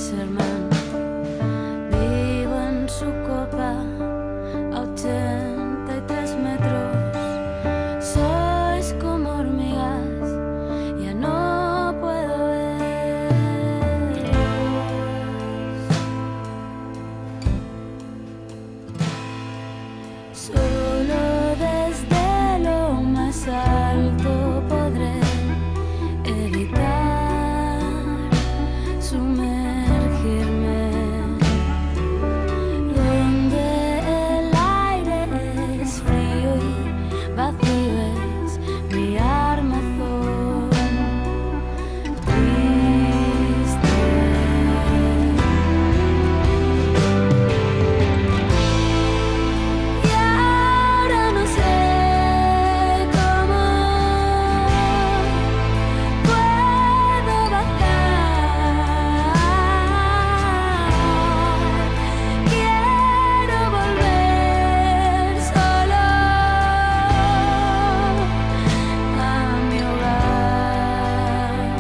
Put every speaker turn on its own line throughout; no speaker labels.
Sherman. Vivo en su copa a 83 metros. Sois como hormigas, ya no puedo veros. Solo desde lo más alto podré evitar sumergirme donde el aire es frío y vacío es mi armazón triste. Y ahora no sé cómo puedo bajar. Quiero volver solo a mi hogar.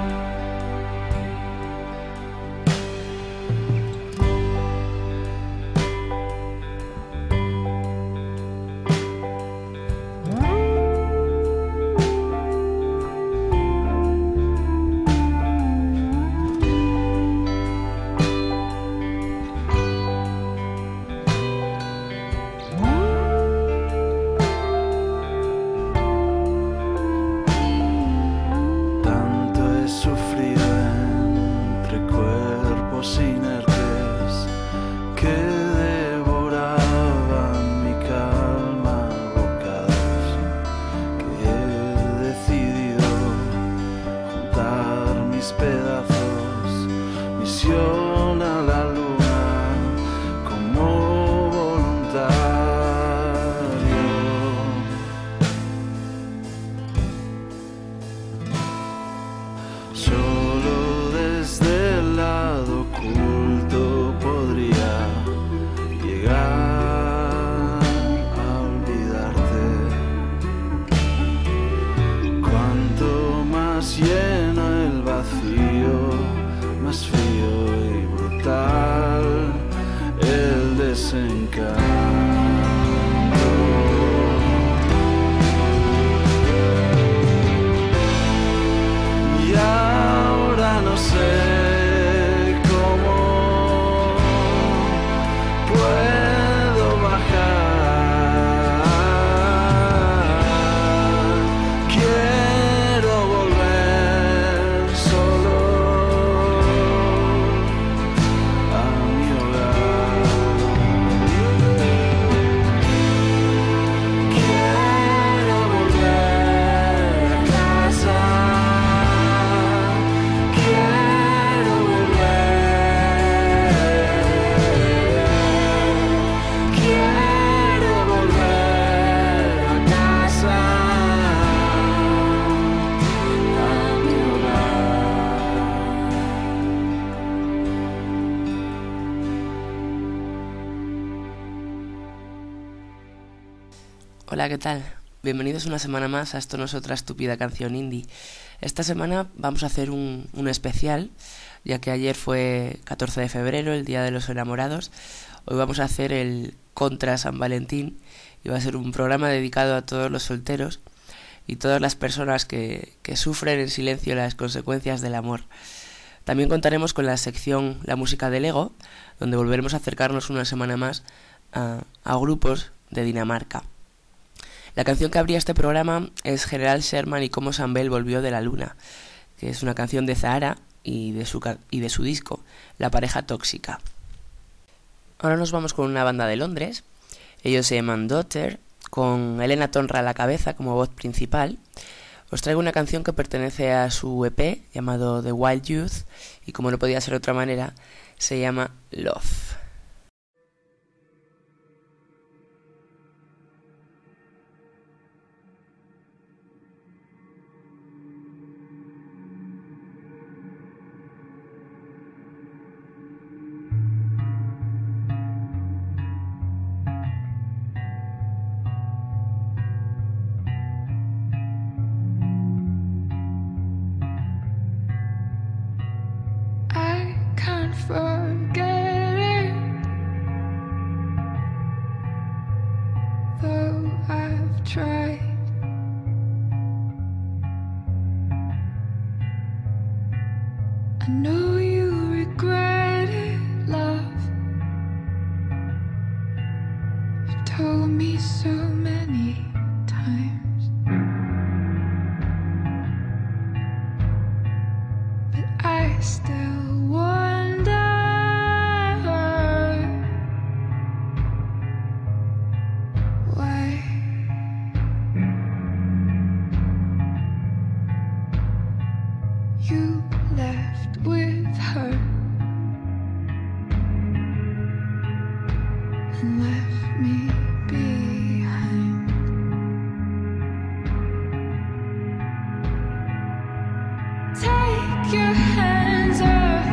Tanto he sufrido entre cuerpos inertes que devoraban mi calma a bocados, que he decidido juntar mis pedazos, misión a la luna como voluntario. Solo desde el lado oculto podría llegar a olvidarte. Cuanto más lleno el vacío, más frío y brutal el desencanto. Y ahora no sé cómo puedo bajar. Quiero volver solo a mi hogar. Quiero volver a casa. Quiero volver a casa, a mi hogar.
Hola, ¿qué tal? Bienvenidos una semana más a Esto no es otra estúpida canción indie. Esta semana vamos a hacer un especial, ya que ayer fue 14 de febrero, el Día de los Enamorados. Hoy vamos a hacer el Contra San Valentín y va a ser un programa dedicado a todos los solteros y todas las personas que sufren en silencio las consecuencias del amor. También contaremos con la sección La música del ego, donde volveremos a acercarnos una semana más a grupos de Dinamarca. La canción que abría este programa es General Sherman y cómo San Bell volvió de la luna, que es una canción de Zahara y de su disco, La pareja tóxica. Ahora nos vamos con una banda de Londres. Ellos se llaman Daughter, con Helena Tonra a la cabeza como voz principal. Os traigo una canción que pertenece a su EP llamado The Wild Youth y, como no podía ser de otra manera, se llama Love.
I can't can't forget it, though I've tried. I know you regret it, love. You told me so many times, but I still wonder why. You left with her and left me behind. Take your hands off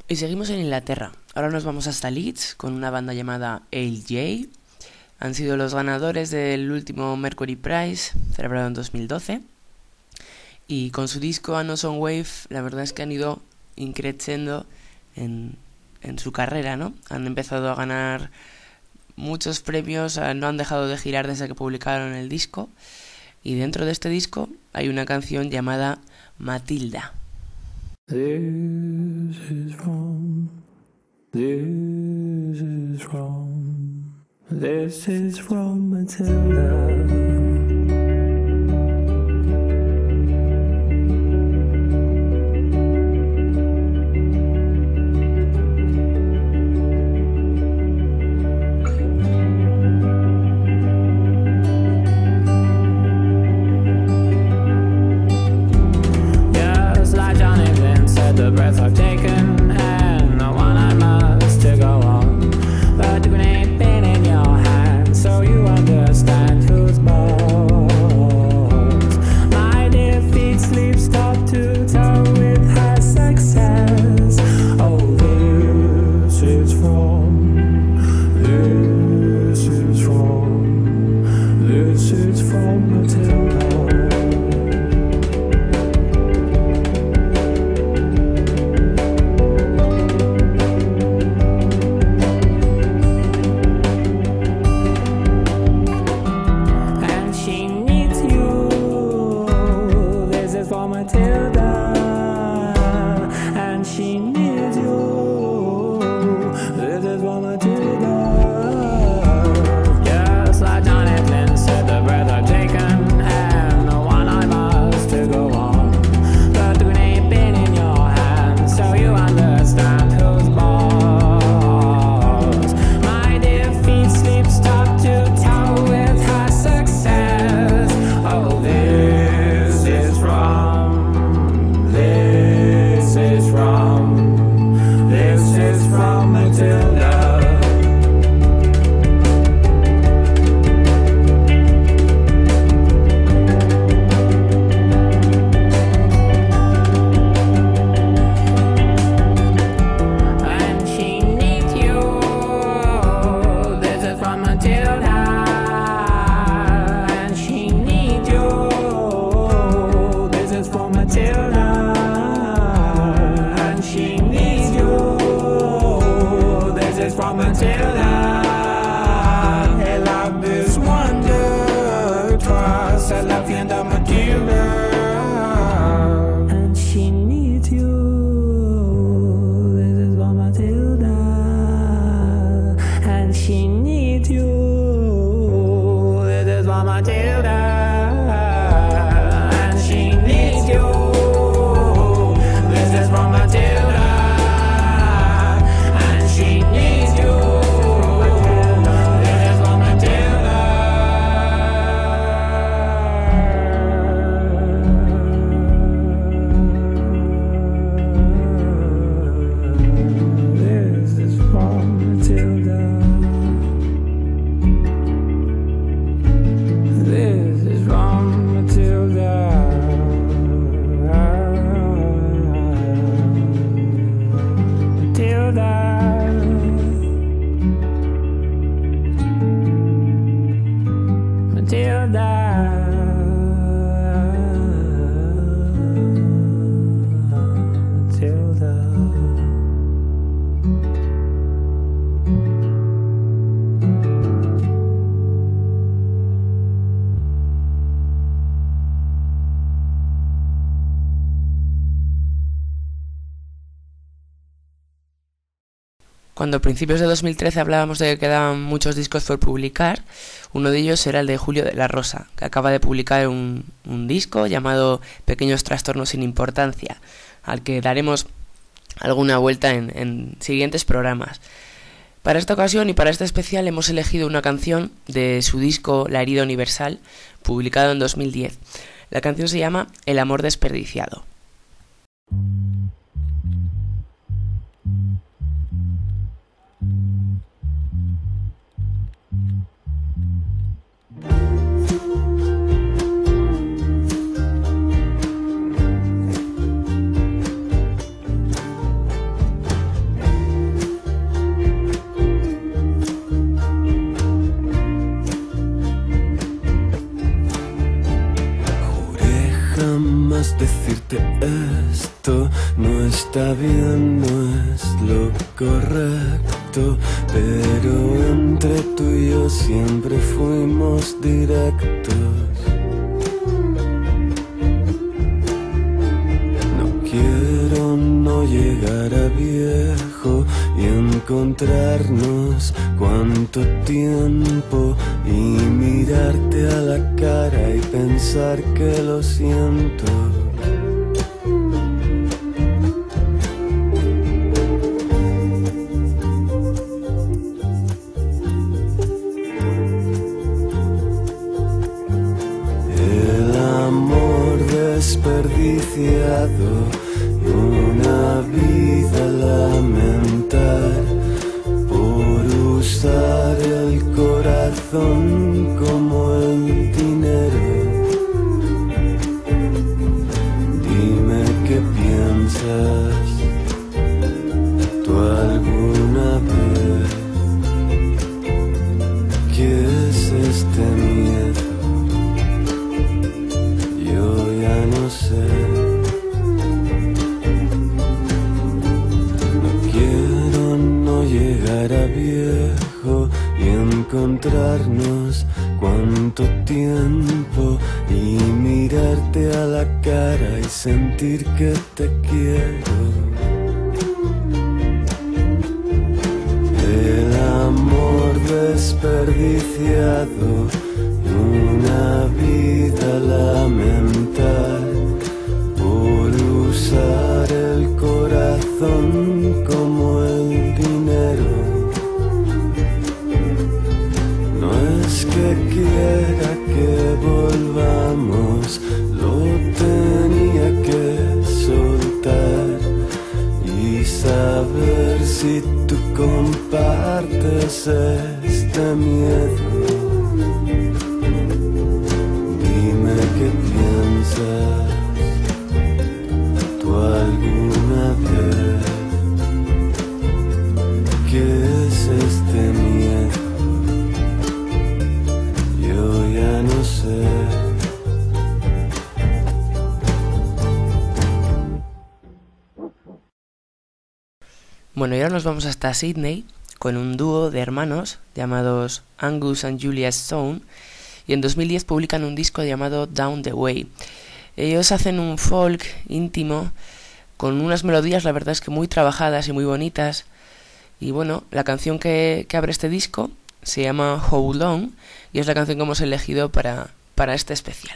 Y seguimos en Inglaterra. Ahora nos vamos hasta Leeds con una banda llamada AJ. Han sido los ganadores del último Mercury Prize, celebrado en 2012. Y con su disco A Nose on Wave, la verdad es que han ido increciendo en su carrera, ¿no? Han empezado a ganar muchos premios, no han dejado de girar desde que publicaron el disco. Y dentro de este disco hay una canción llamada Matilda.
This is from Matilda. The breath I've taken and the one I must to go on. But the grenade been in your hand, so you understand who's boss. My defeat sleeps top to toe with her success. Oh, this is from Matilda.
Cuando a principios de 2013 hablábamos de que quedaban muchos discos por publicar, uno de ellos era el de Julio de la Rosa, que acaba de publicar un disco llamado Pequeños Trastornos sin Importancia, al que daremos alguna vuelta en siguientes programas. Para esta ocasión y para este especial hemos elegido una canción de su disco La herida universal, publicado en 2010. La canción se llama El amor desperdiciado.
jamás decirte esto. No está bien, no es lo correcto, pero entre tú y yo siempre fuimos directos. Quiero no llegar a viejo y encontrarnos cuánto tiempo y mirarte a la cara y pensar que lo siento. El amor desperdiciado y una vida lamentar por usar el corazón como el dinero. Dime qué piensas tú alguna vez. ¿Qué es este miedo? Yo ya no sé. Llegar a viejo y encontrarnos cuánto tiempo y mirarte a la cara y sentir que te quiero. El amor desperdiciado y una vida lamentar por usar el corazón como el dinero. No es que quiera que volvamos, lo tenía que soltar y saber si tú compartes este miedo. Dime qué piensas tú alguna vez. ¿Qué es este miedo? Yo ya no sé.
Bueno, y ahora nos vamos hasta Sydney con un dúo de hermanos llamados Angus and Julia Stone, y en 2010 publican un disco llamado Down the Way. Ellos hacen un folk íntimo con unas melodías, la verdad es que muy trabajadas y muy bonitas. Y bueno, la canción que abre este disco se llama Hold On y es la canción que hemos elegido para este especial.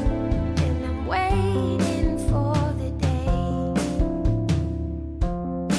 And I'm waiting for the day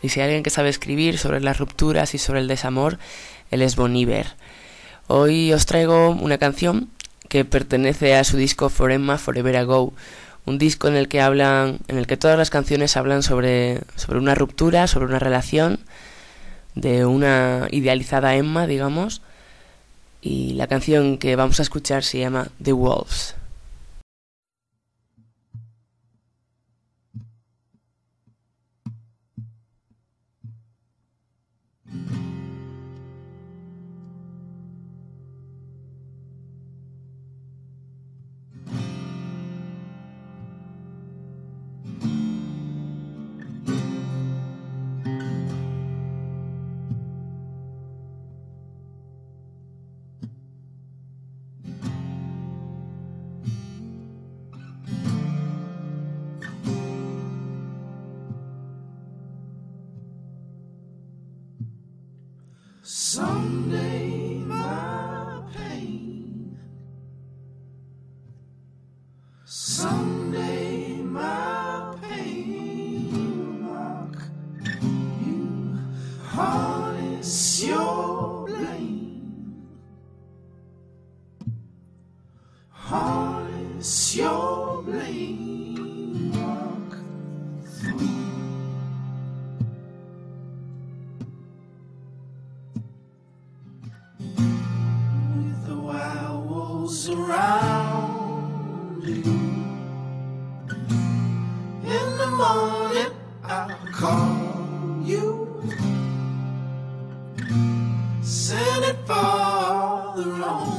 Y si hay alguien que sabe escribir sobre las rupturas y sobre el desamor, él es Bon Iver. Hoy os traigo una canción que pertenece a su disco For Emma Forever Ago, un disco en el que todas las canciones hablan sobre una ruptura, sobre una relación de una idealizada Emma, digamos, y la canción que vamos a escuchar se llama The Wolves.
Someday my pain, someday my pain will mock you, harness your blame, harness your blame, walk through. Around you. In the morning I'll call you, send it farther on.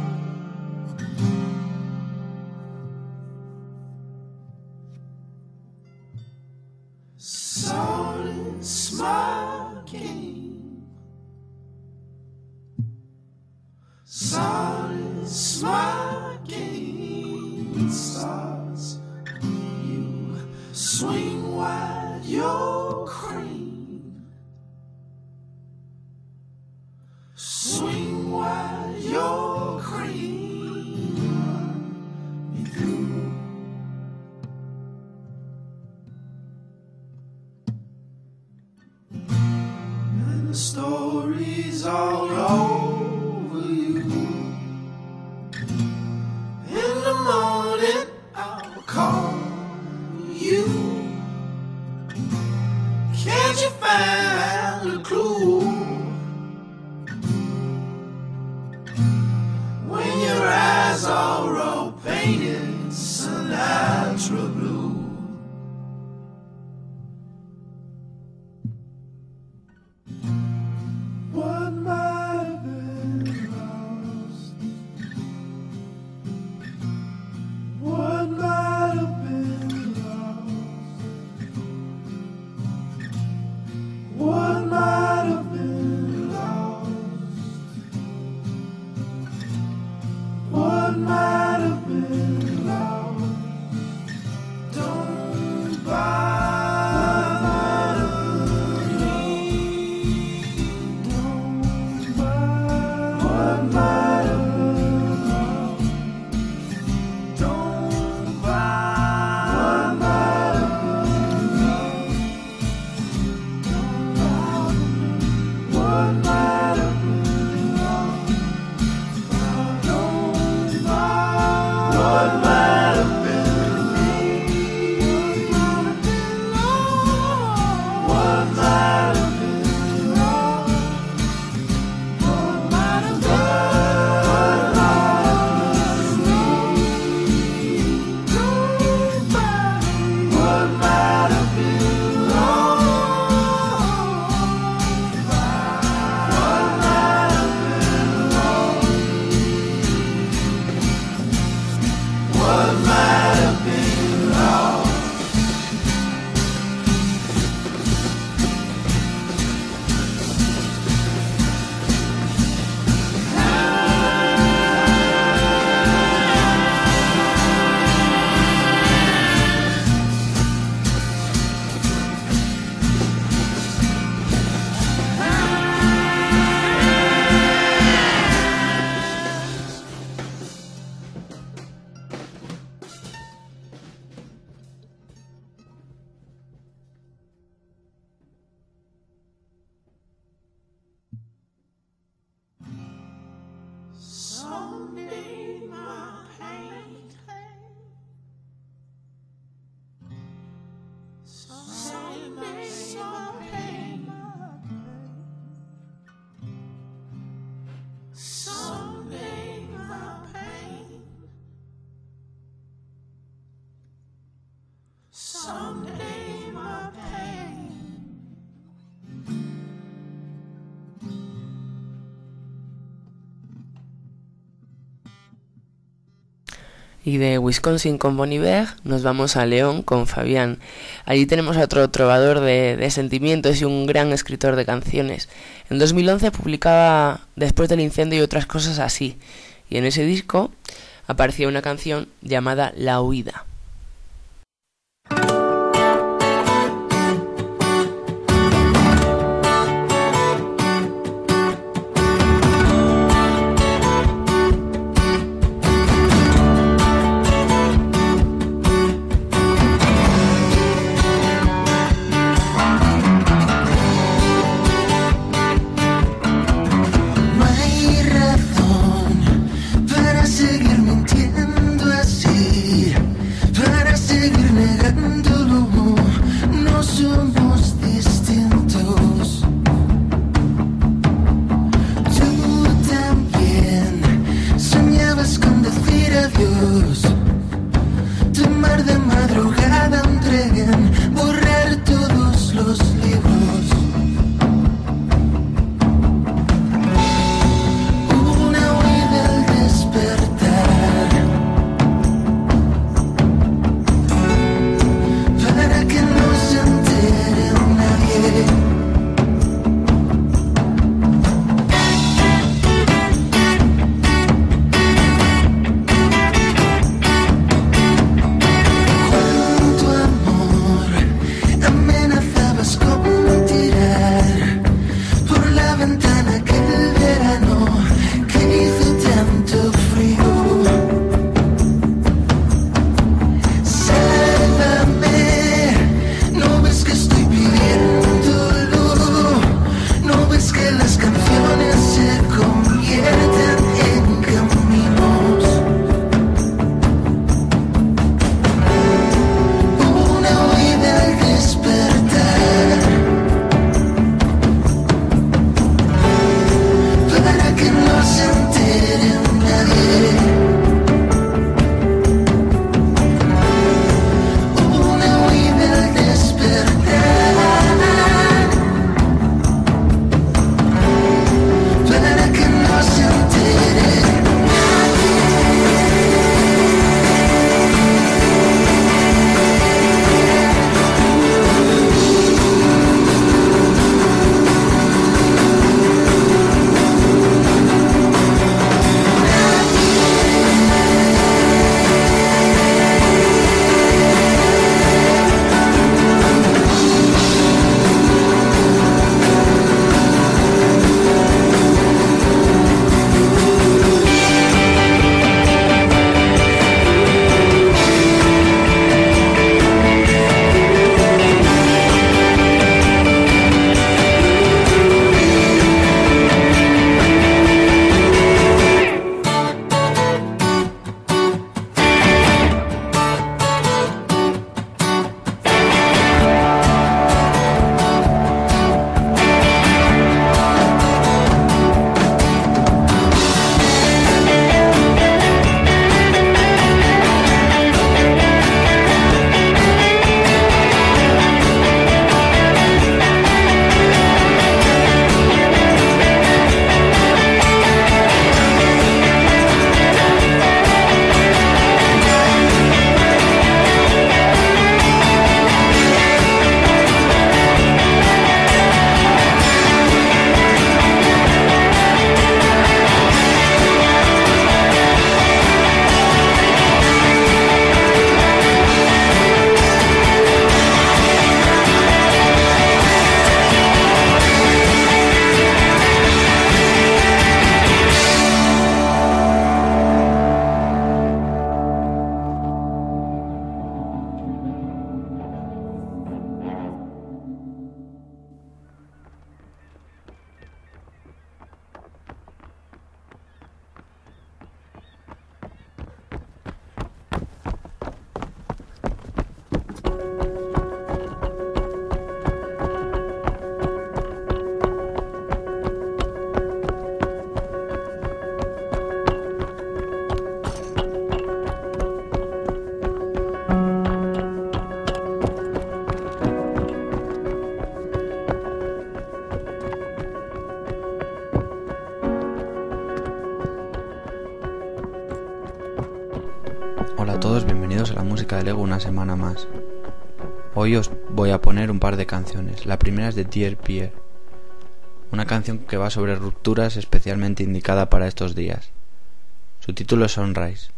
Silence my game, silence my game starts. You swing wide your crane, swing wide your crane, run me through. And the stories all over you. In the morning I'll call you. Can't you find a clue? When your eyes are all painted Sinatra blue. What might have been lost, what might have been lost, what might
Y de Wisconsin con Bon Iver nos vamos a León con Fabián. Allí tenemos a otro trovador de sentimientos y un gran escritor de canciones. En 2011 publicaba Después del incendio y otras cosas así. Y en ese disco aparecía una canción llamada La huida.
Seguir mintiendo así,
bienvenidos a la música de Lego una semana más. Hoy os voy a poner un par de canciones. La primera es de Dear Pierre, una canción que va sobre rupturas especialmente indicada para estos días. Su título es Sunrise.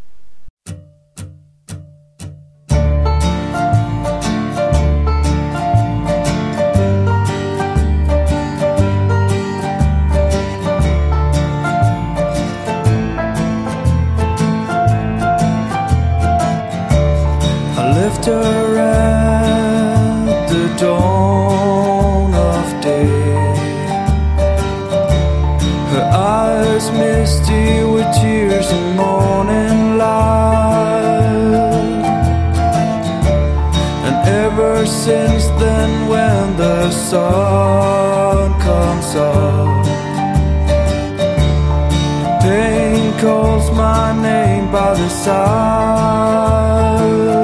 Left her at the dawn of day, her eyes misty with tears and morning light. And ever since then, when the sun comes up, pain calls my name by the side.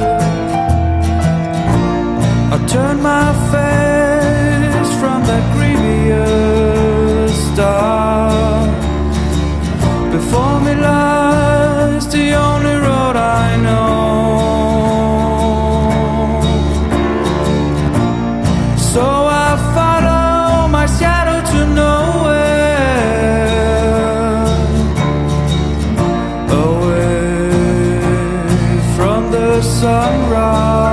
I turn my face from that grievous star. Before me lies the only road I know. So I follow my shadow to nowhere, away from the sunrise.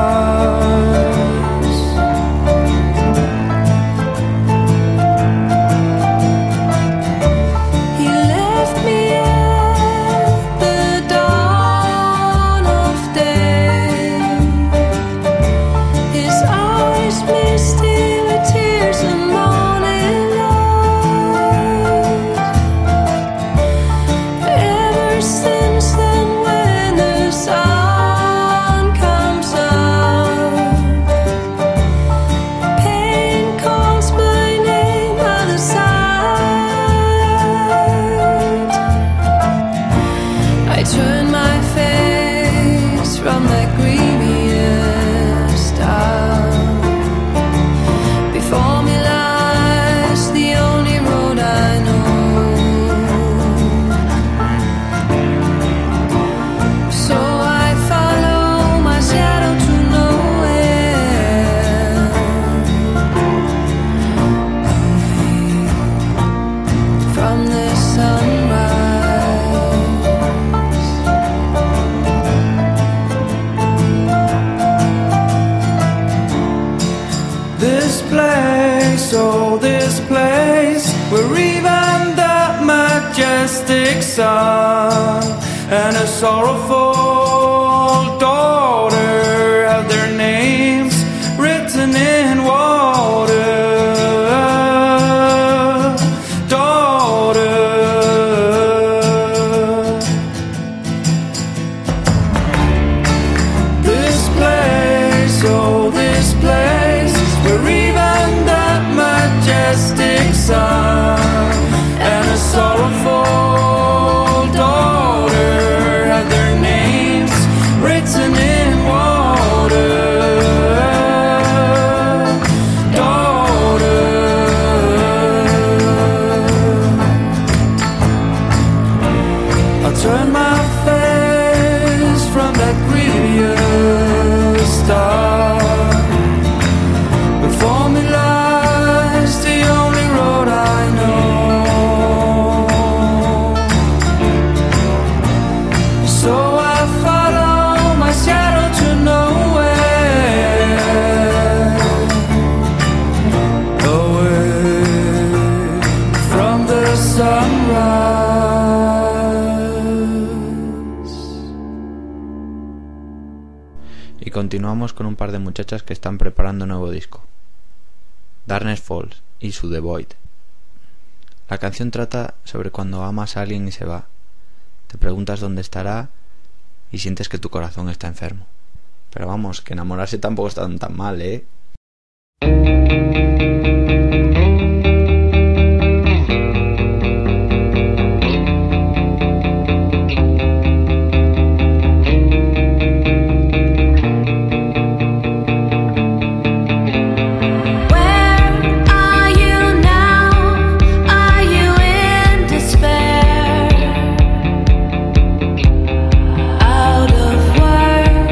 Son and a sorrowful daughter have their names written in water. Daughter, this place, oh this place, where even that majestic sun and a sorrowful turn my face from that grievous star. Before me lies the only road I know. So I follow my shadow to nowhere, away from the sunrise.
Y continuamos con un par de muchachas que están preparando un nuevo disco, Darkness Falls y su The Void. La canción trata sobre cuando amas a alguien y se va, te preguntas dónde estará y sientes que tu corazón está enfermo. Pero vamos, que enamorarse tampoco está tan mal, ¿eh?
Out of words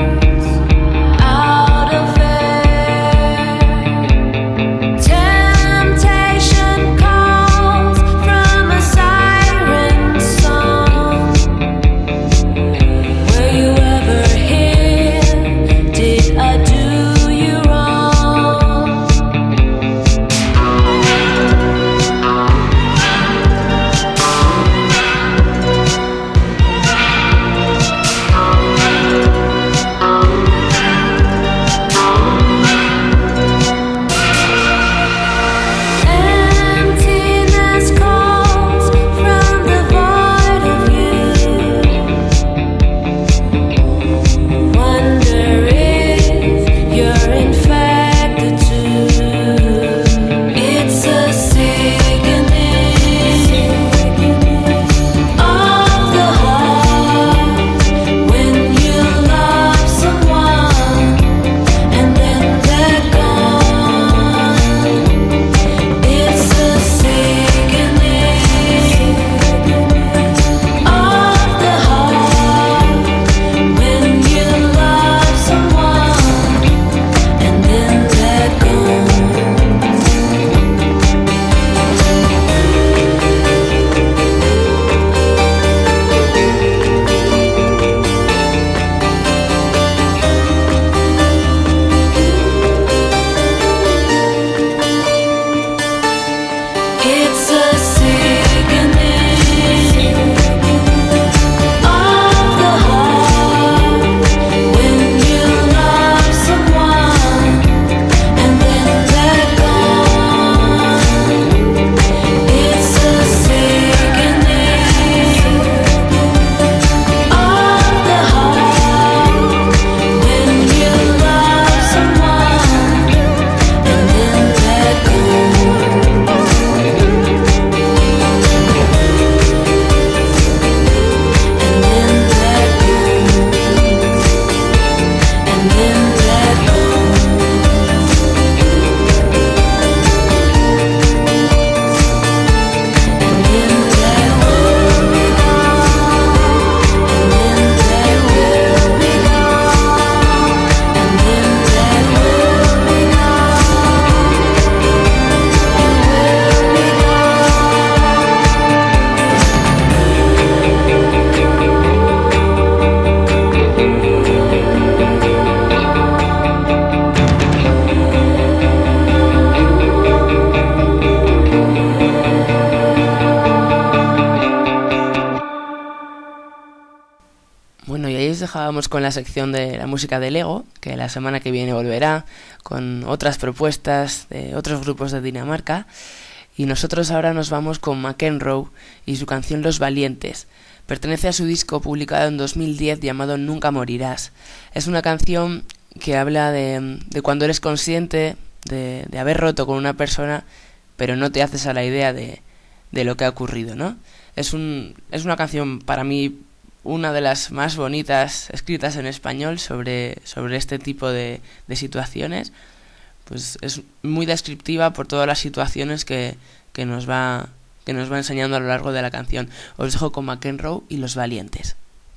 dejábamos con la sección de la música de Lego, que la semana que viene volverá con otras propuestas de otros grupos de Dinamarca. Y nosotros ahora nos vamos con McEnroe y su canción Los Valientes. Pertenece a su disco publicado en 2010 llamado Nunca Morirás. Es una canción que habla de cuando eres consciente de haber roto con una persona, pero no te haces a la idea de lo que ha ocurrido, ¿no? Es una canción, para mí, una de las más bonitas escritas en español sobre este tipo de situaciones. Pues es muy descriptiva por todas las situaciones que nos va enseñando a lo largo de la canción. Os dejo con McEnroe y Los Valientes.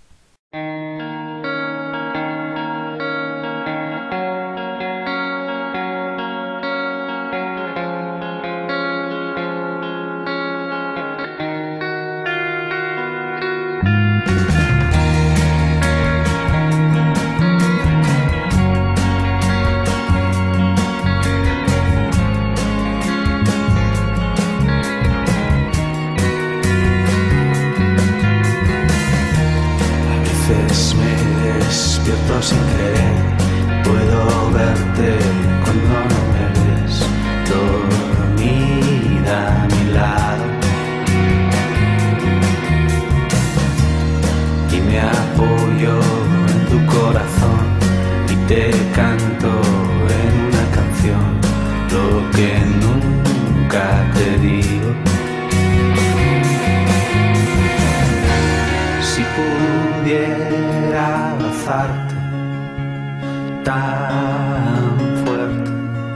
Sin querer puedo verte cuando no me ves, dormida a mi lado, y me apoyo en tu corazón y te canto en una canción lo que nunca te digo. Si pudiera abrazarte tan fuerte,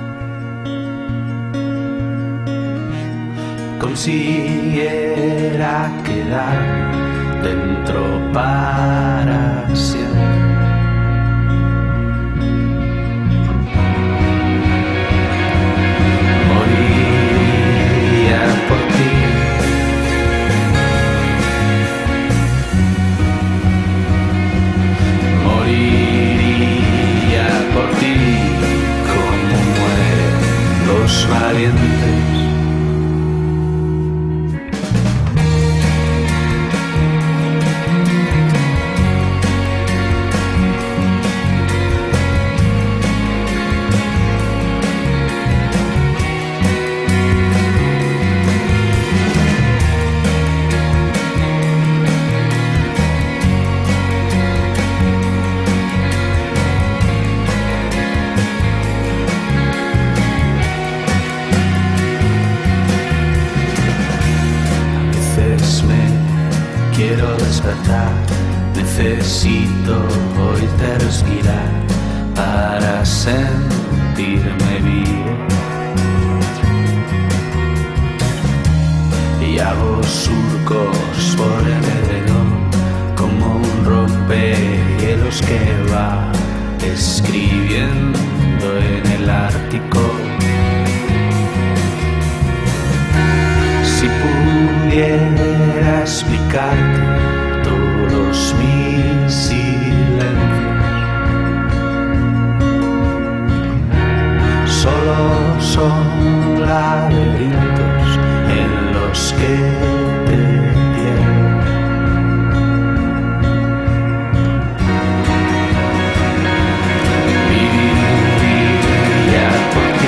consiguiera quedar dentro para siempre. Moriría por ti. Moriría por ti como mueren los valientes. Quiero despertar, necesito oírte respirar para sentirme vivo. Y hago surcos por el edredón como un rompehielos que va escribiendo en el Ártico. Si pudiera explicarte todos mis silencios, solo son laberintos en los que te pierdo. Viviría por ti.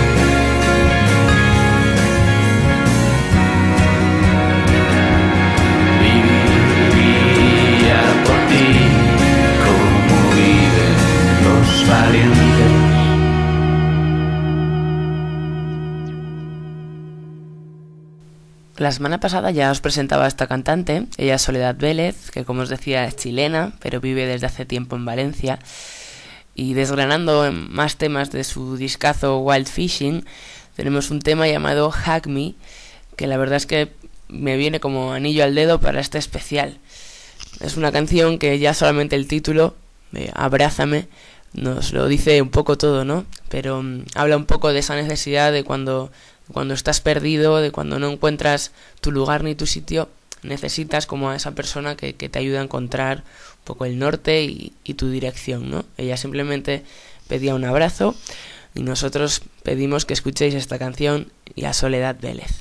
La semana pasada ya os presentaba a esta cantante. Ella es Soledad Vélez, que como os decía es chilena, pero vive desde hace tiempo en Valencia. Y desgranando más temas de su discazo Wild Fishing, tenemos un tema llamado Hug Me, que la verdad es que me viene como anillo al dedo para este especial. Es una canción que ya solamente el título, Abrázame, nos lo dice un poco todo, ¿no? Pero habla un poco de esa necesidad de cuando estás perdido, de cuando no encuentras tu lugar ni tu sitio, necesitas como a esa persona que te ayuda a encontrar un poco el norte y tu dirección, ¿no? Ella simplemente pedía un abrazo y nosotros pedimos que escuchéis esta canción y a Soledad Vélez.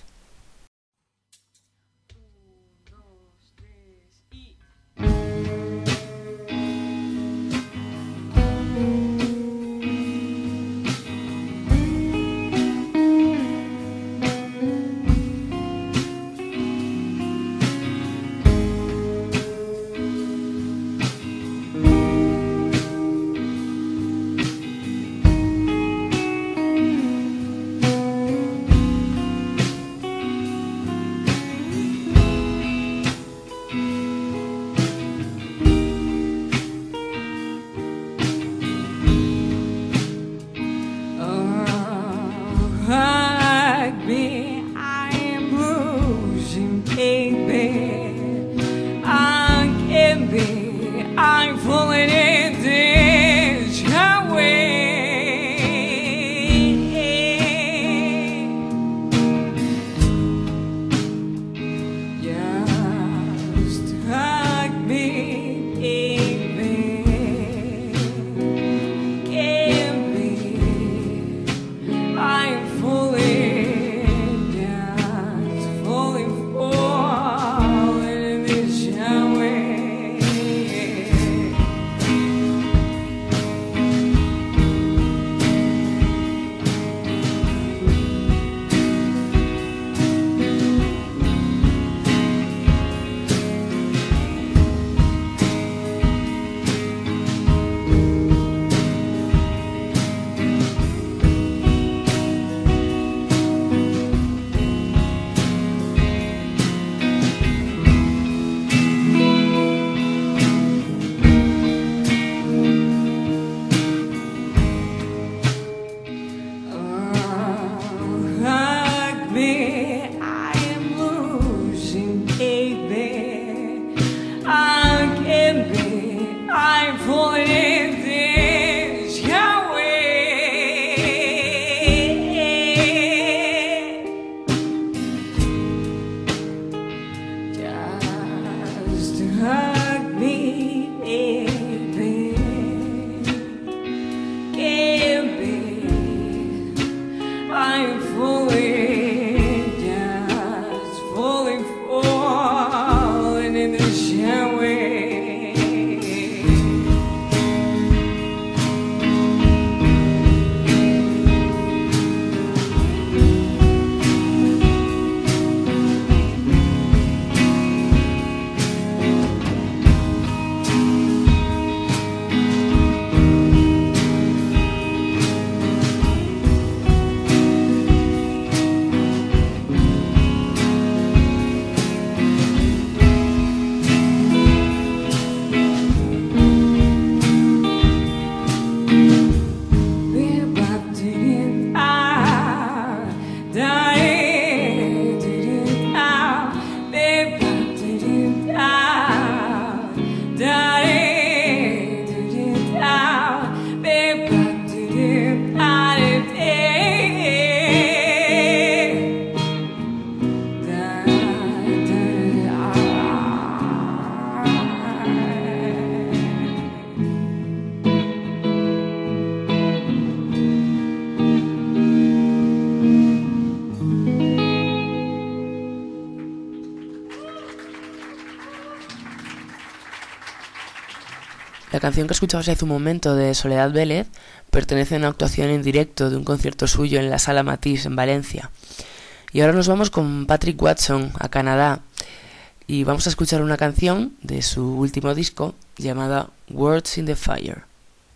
La canción que escuchabas hace un momento de Soledad Vélez pertenece a una actuación en directo de un concierto suyo en la Sala Matisse en Valencia. Y ahora nos vamos con Patrick Watson a Canadá y vamos a escuchar una canción de su último disco llamada Words in the Fire.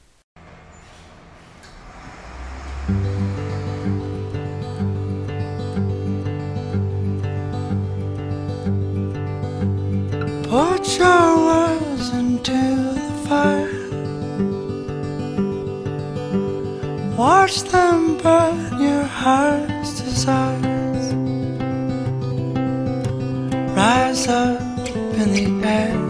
Put your words into the fire. Watch them burn your heart's desires. Rise up in the air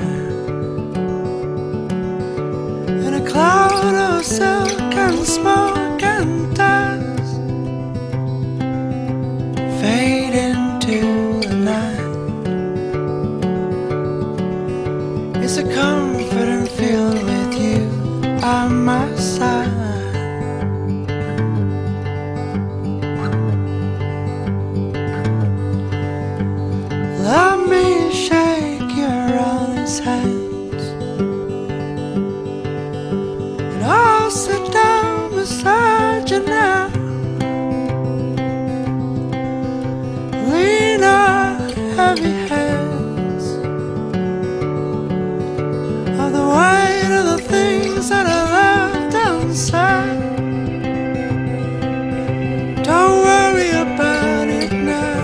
in a cloud of silk and smoke and dust. Fade into the night. It's a comforting feeling with you by my side. Let me shake your honest hands, and I'll sit down beside you now. Lean on heavy hands of the weight of the things that I left unsaid. Don't worry about it now.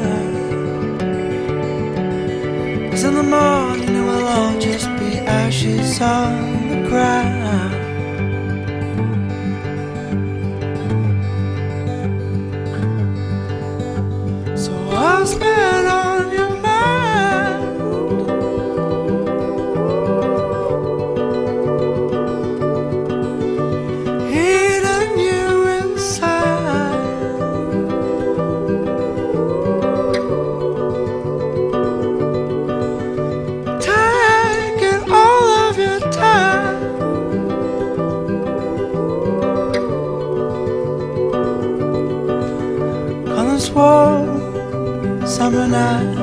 In the morning it will all just be ashes on the ground. So what's been on your mind? Hidden you inside. Warm summer night,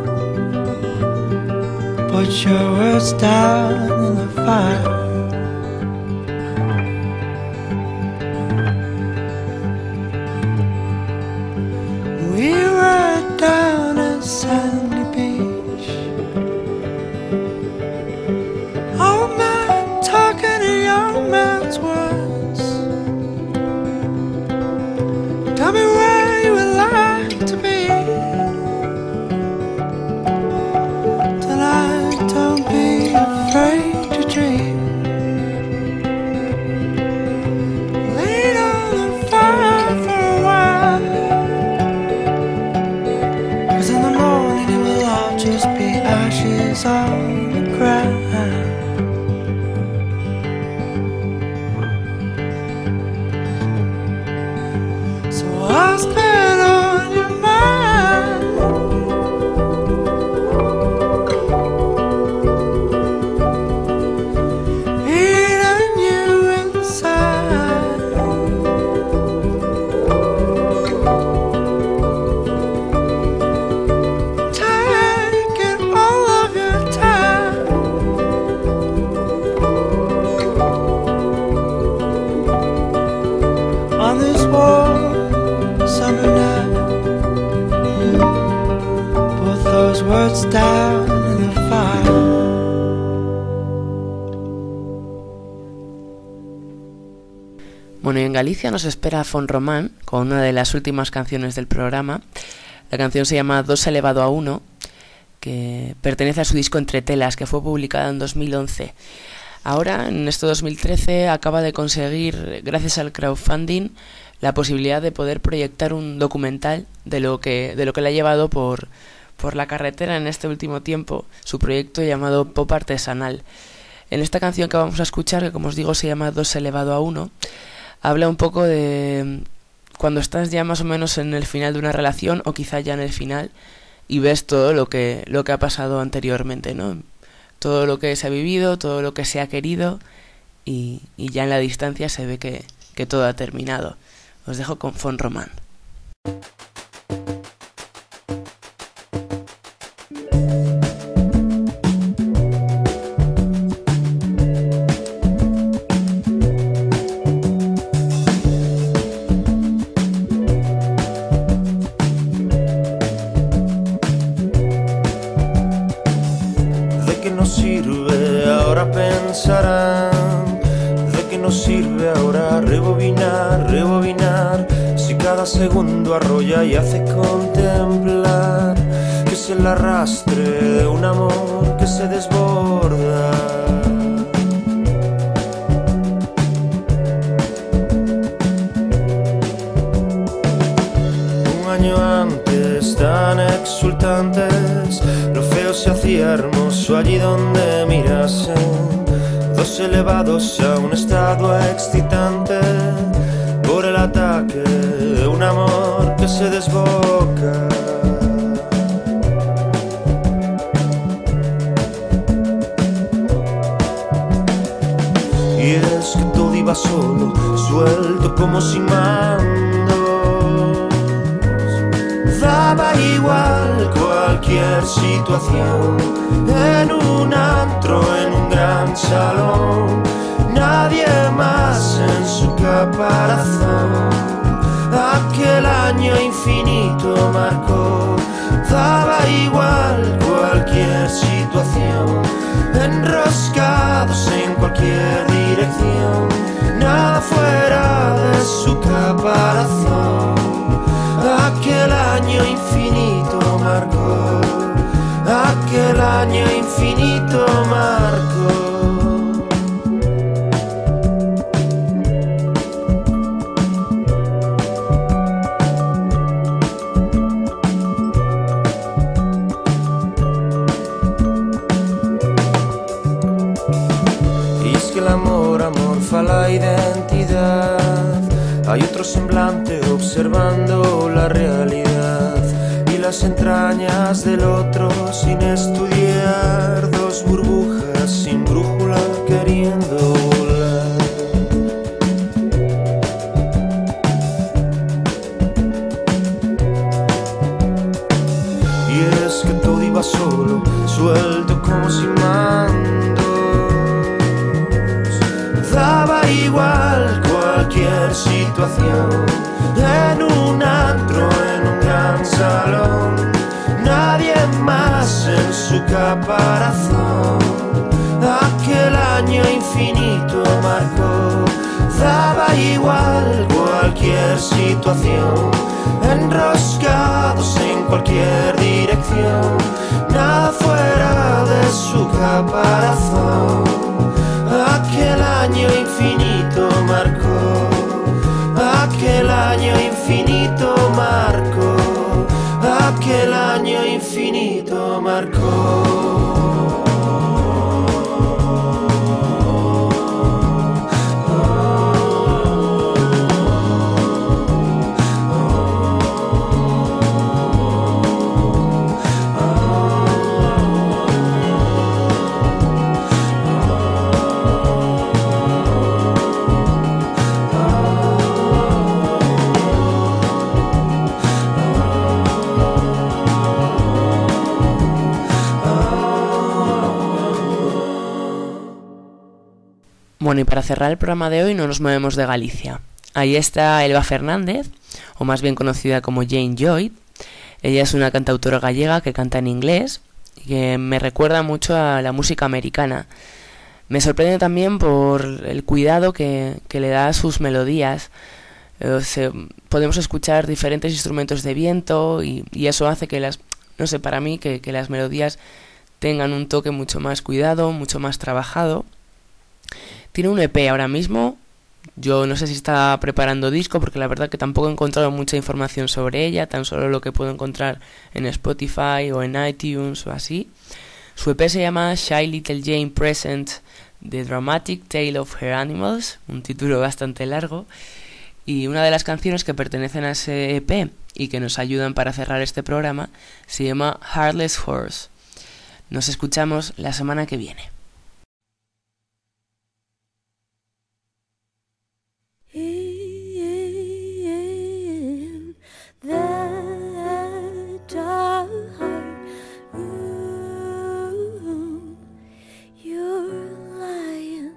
put your words down in the fire. We were down at Sandy Beach, old man talking a young man's words. Tell me where you would like to be tonight. Don't be afraid to dream. Lean on the fire for a while, 'cause in the morning it will all just be ashes on the ground. So what's been on your mind? Eating you inside. Taking all of your time. On this warm summer night, put those words down in the fire.
Bueno, y en Galicia nos espera Fon Román con una de las últimas canciones del programa. La canción se llama 2 elevado a 1, que pertenece a su disco Entre Telas, que fue publicada en 2011. Ahora, en este 2013, acaba de conseguir, gracias al crowdfunding, la posibilidad de poder proyectar un documental de lo que le ha llevado por la carretera en este último tiempo, su proyecto llamado Pop Artesanal. En esta canción que vamos a escuchar, que como os digo se llama 2 elevado a 1, habla un poco de cuando estás ya más o menos en el final de una relación, o quizá ya en el final, y ves todo lo que ha pasado anteriormente, ¿no? Todo lo que se ha vivido, todo lo que se ha querido, y ya en la distancia se ve que todo ha terminado. Os dejo con Fon Román.
pensarán de qué nos sirve ahora rebobinar, rebobinar, si cada segundo arrolla y hace contemplar que es el arrastre de un amor que se desborda. Un año antes, tan exultantes, lo feo se hacía hermoso allí donde mirasen dos elevados a un estado excitante por el ataque de un amor que se desboca. Y es que todo iba solo, suelto como sin mandos. Daba igual cualquier situación, en un antro, en un gran salón, nadie más en su caparazón. Aquel año infinito marcó, daba igual cualquier situación, enroscados en cualquier dirección, nada fuera de su caparazón. Aquel año infinito marcó, aquel año infinito marcó. Y es que el amor amorfa la identidad, hay otro semblante observando la realidad y las entrañas del otro sin estudiar, dos burbujas sin brújula queriendo volar. Y es que todo iba solo, suelto como sin mandos. Daba igual cualquier situación, en un antro, en un gran salón, nadie más en su caparazón. Aquel año infinito marcó, daba igual cualquier situación, enroscados en cualquier dirección, nada fuera de su caparazón. Aquel año infinito marcó, aquel año infinito marcó, aquel año infinito marcó.
Bueno, y para cerrar el programa de hoy no nos movemos de Galicia. Ahí está Elba Fernández, o más bien conocida como Jane Joy. Ella es una cantautora gallega que canta en inglés y que me recuerda mucho a la música americana. Me sorprende también por el cuidado que le da a sus melodías. Podemos escuchar diferentes instrumentos de viento y eso hace que para mí que las melodías tengan un toque mucho más cuidado, mucho más trabajado. Tiene un EP ahora mismo, yo no sé si está preparando disco porque la verdad que tampoco he encontrado mucha información sobre ella, tan solo lo que puedo encontrar en Spotify o en iTunes o así. Su EP se llama Shy Little Jane Presents The Dramatic Tale of Her Animals, un título bastante largo, y una de las canciones que pertenecen a ese EP y que nos ayudan para cerrar este programa se llama Heartless Horse. Nos escuchamos la semana que viene.
In the dark, you're lying.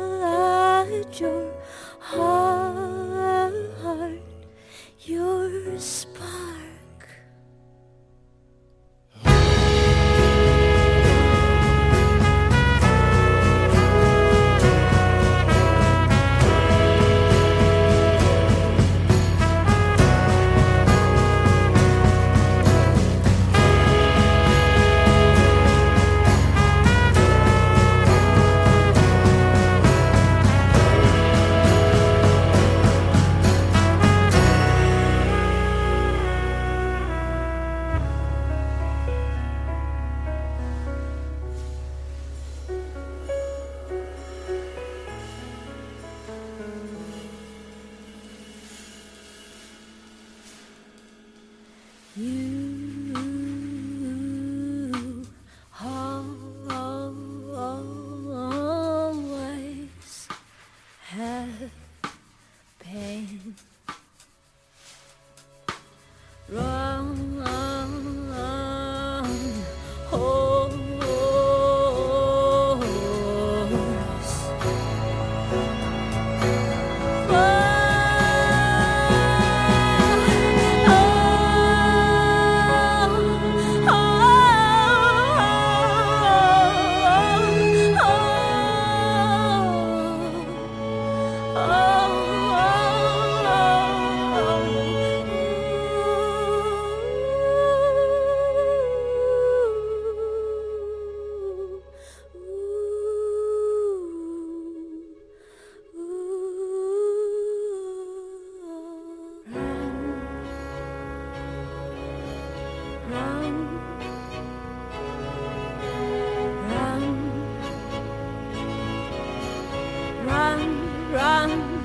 Hide your heart, you're Run, run,